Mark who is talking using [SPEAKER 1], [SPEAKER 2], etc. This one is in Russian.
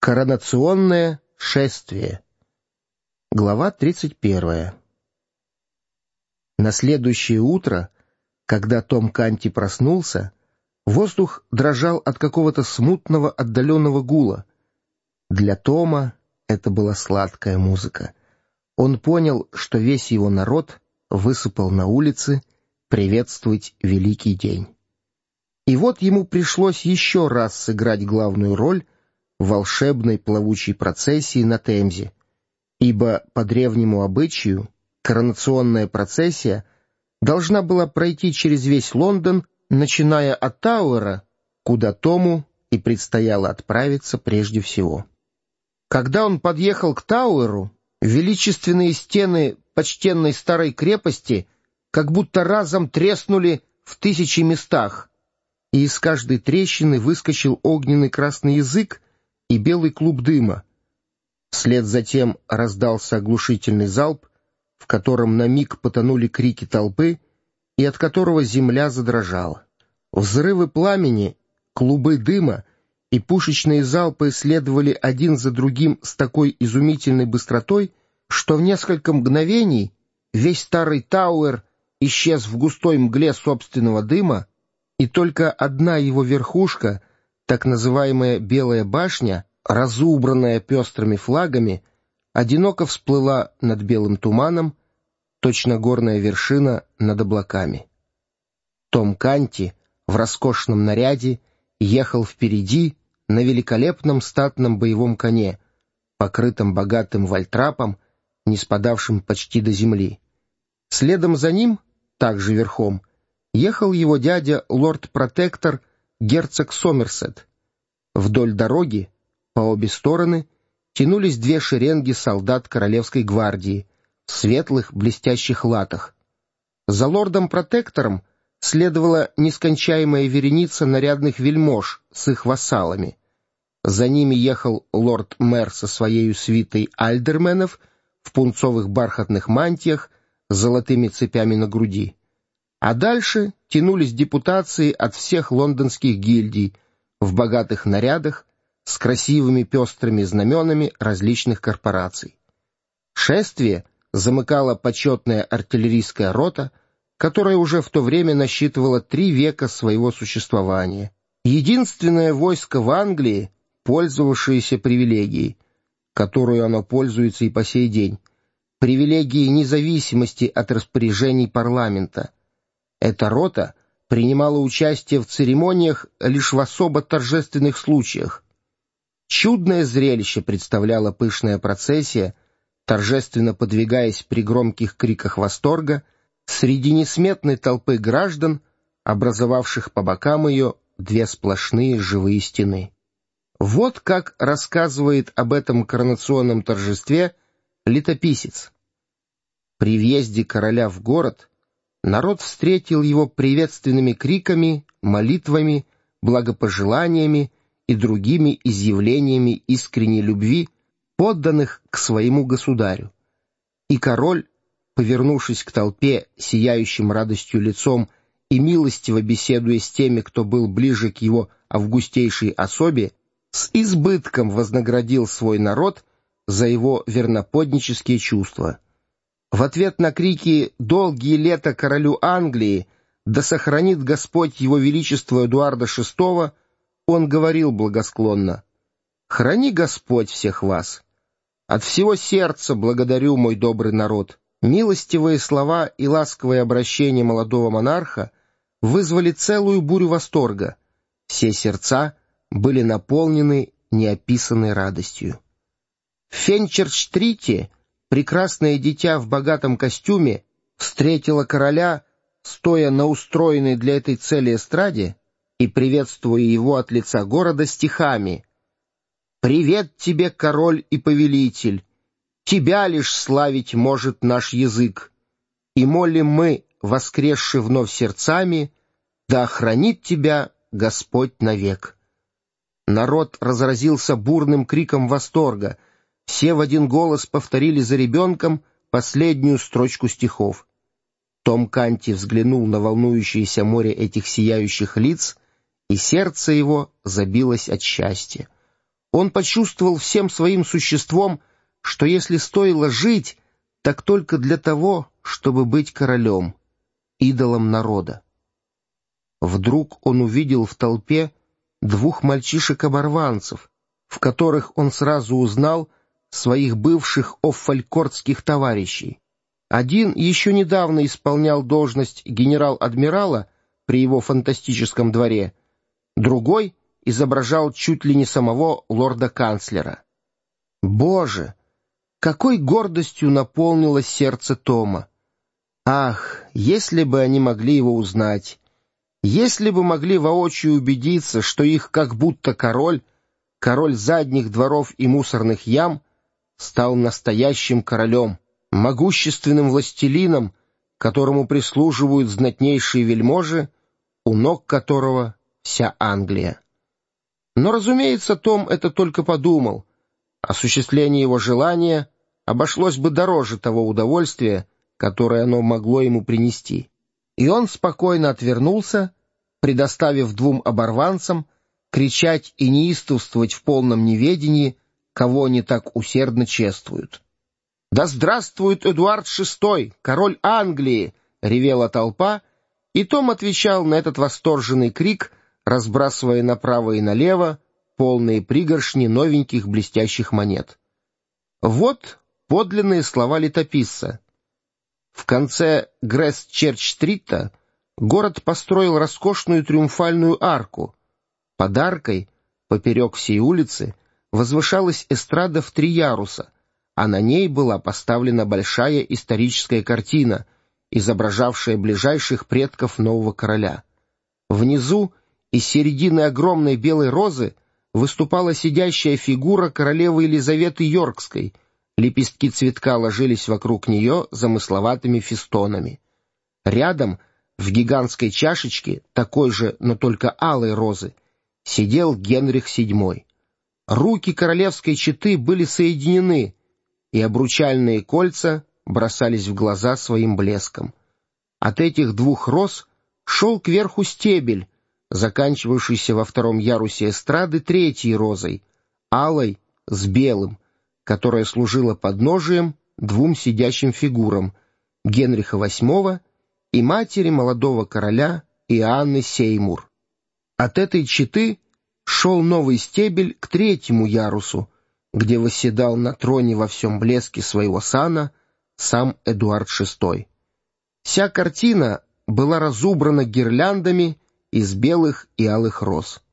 [SPEAKER 1] Коронационное шествие. Глава 31. На следующее утро, когда Том Канти проснулся, воздух дрожал от какого-то смутного отдаленного гула. Для Тома это была сладкая музыка. Он понял, что весь его народ высыпал на улицы приветствовать великий день. И вот ему пришлось еще раз сыграть главную роль в волшебной плавучей процессии на Темзе, ибо по древнему обычаю коронационная процессия должна была пройти через весь Лондон, начиная от Тауэра, куда Тому и предстояло отправиться прежде всего. Когда он подъехал к Тауэру, величественные стены почтенной старой крепости как будто разом треснули в 1000 местах, и из каждой трещины выскочил огненный красный язык и белый клуб дыма. Вслед за тем раздался оглушительный залп, в котором на миг потонули крики толпы и от которого земля задрожала. Взрывы пламени, клубы дыма и пушечные залпы следовали один за другим с такой изумительной быстротой, что в несколько мгновений весь старый Тауэр исчез в густой мгле собственного дыма, и только одна его верхушка, так называемая Белая башня, разубранная пестрыми флагами, одиноко всплыла над белым туманом, точно горная вершина над облаками. Том Канти в роскошном наряде ехал впереди на великолепном статном боевом коне, покрытом богатым вальтрапом, не спадавшим почти до земли. Следом за ним, также верхом, ехал его дядя лорд-протектор герцог Сомерсет. Вдоль дороги, по обе стороны, тянулись две шеренги солдат Королевской гвардии в светлых блестящих латах. За лордом-протектором следовала нескончаемая вереница нарядных вельмож с их вассалами. За ними ехал лорд-мэр со своей свитой альдерменов в пунцовых бархатных мантиях с золотыми цепями на груди. А дальше тянулись депутации от всех лондонских гильдий в богатых нарядах с красивыми пестрыми знаменами различных корпораций. Шествие замыкала почетная артиллерийская рота, которая уже в то время насчитывала 3 века своего существования. Единственное войско в Англии, пользовавшееся привилегией, которую оно пользуется и по сей день, привилегией независимости от распоряжений парламента. Эта рота принимала участие в церемониях лишь в особо торжественных случаях. Чудное зрелище представляла пышная процессия, торжественно подвигаясь при громких криках восторга среди несметной толпы граждан, образовавших по бокам ее 2 сплошные живые стены. Вот как рассказывает об этом коронационном торжестве летописец. При въезде короля в город народ встретил его приветственными криками, молитвами, благопожеланиями и другими изъявлениями искренней любви, подданных к своему государю. И король, повернувшись к толпе сияющим радостью лицом и милостиво беседуя с теми, кто был ближе к его августейшей особе, с избытком вознаградил свой народ за его верноподнические чувства. В ответ на крики «Долгие лета королю Англии! Да сохранит Господь его величество Эдуарда VI!» он говорил благосклонно: «Храни Господь всех вас! От всего сердца благодарю, мой добрый народ!» Милостивые слова и ласковое обращение молодого монарха вызвали целую бурю восторга. Все сердца были наполнены неописанной радостью. В Фенчерч-стрите прекрасное дитя в богатом костюме встретило короля, стоя на устроенной для этой цели эстраде и приветствуя его от лица города стихами: «Привет тебе, король и повелитель! Тебя лишь славить может наш язык, и молим мы, воскресши вновь сердцами, да охранит тебя Господь навек». Народ разразился бурным криком восторга. Все в один голос повторили за ребенком последнюю строчку стихов. Том Канти взглянул на волнующееся море этих сияющих лиц, и сердце его забилось от счастья. Он почувствовал всем своим существом, что если стоило жить, так только для того, чтобы быть королем, идолом народа. Вдруг он увидел в толпе двух мальчишек-оборванцев, в которых он сразу узнал своих бывших оффалькортских товарищей. Один еще недавно исполнял должность генерал-адмирала при его фантастическом дворе, другой изображал чуть ли не самого лорда-канцлера. Боже, какой гордостью наполнилось сердце Тома! Ах, если бы они могли его узнать! Если бы могли воочию убедиться, что их как будто король задних дворов и мусорных ям, стал настоящим королем, могущественным властелином, которому прислуживают знатнейшие вельможи, у ног которого вся Англия. Но, разумеется, Том это только подумал. Осуществление его желания обошлось бы дороже того удовольствия, которое оно могло ему принести. И он спокойно отвернулся, предоставив двум оборванцам кричать и неистовствовать в полном неведении, кого они так усердно чествуют. «Да здравствует Эдуард VI, король Англии!» — ревела толпа, и Том отвечал на этот восторженный крик, разбрасывая направо и налево полные пригоршни новеньких блестящих монет. Вот подлинные слова летописца. В конце Грейсчерч-стрита город построил роскошную триумфальную арку. Под аркой, поперек всей улицы, возвышалась эстрада в 3 яруса, а на ней была поставлена большая историческая картина, изображавшая ближайших предков нового короля. Внизу, из середины огромной белой розы, выступала сидящая фигура королевы Елизаветы Йоркской. Лепестки цветка ложились вокруг нее замысловатыми фестонами. Рядом, в гигантской чашечке, такой же, но только алой розы, сидел Генрих VII. Руки королевской четы были соединены, и обручальные кольца бросались в глаза своим блеском. От этих 2 роз шел кверху стебель, заканчивавшийся во 2-м ярусе эстрады 3-й розой, алой с белым, которая служила подножием 2 сидящим фигурам — Генриха VIII и матери молодого короля Иоанны Сеймур. От этой четы шел новый стебель к 3-му ярусу, где восседал на троне во всем блеске своего сана сам Эдуард VI. Вся картина была разубрана гирляндами из белых и алых роз.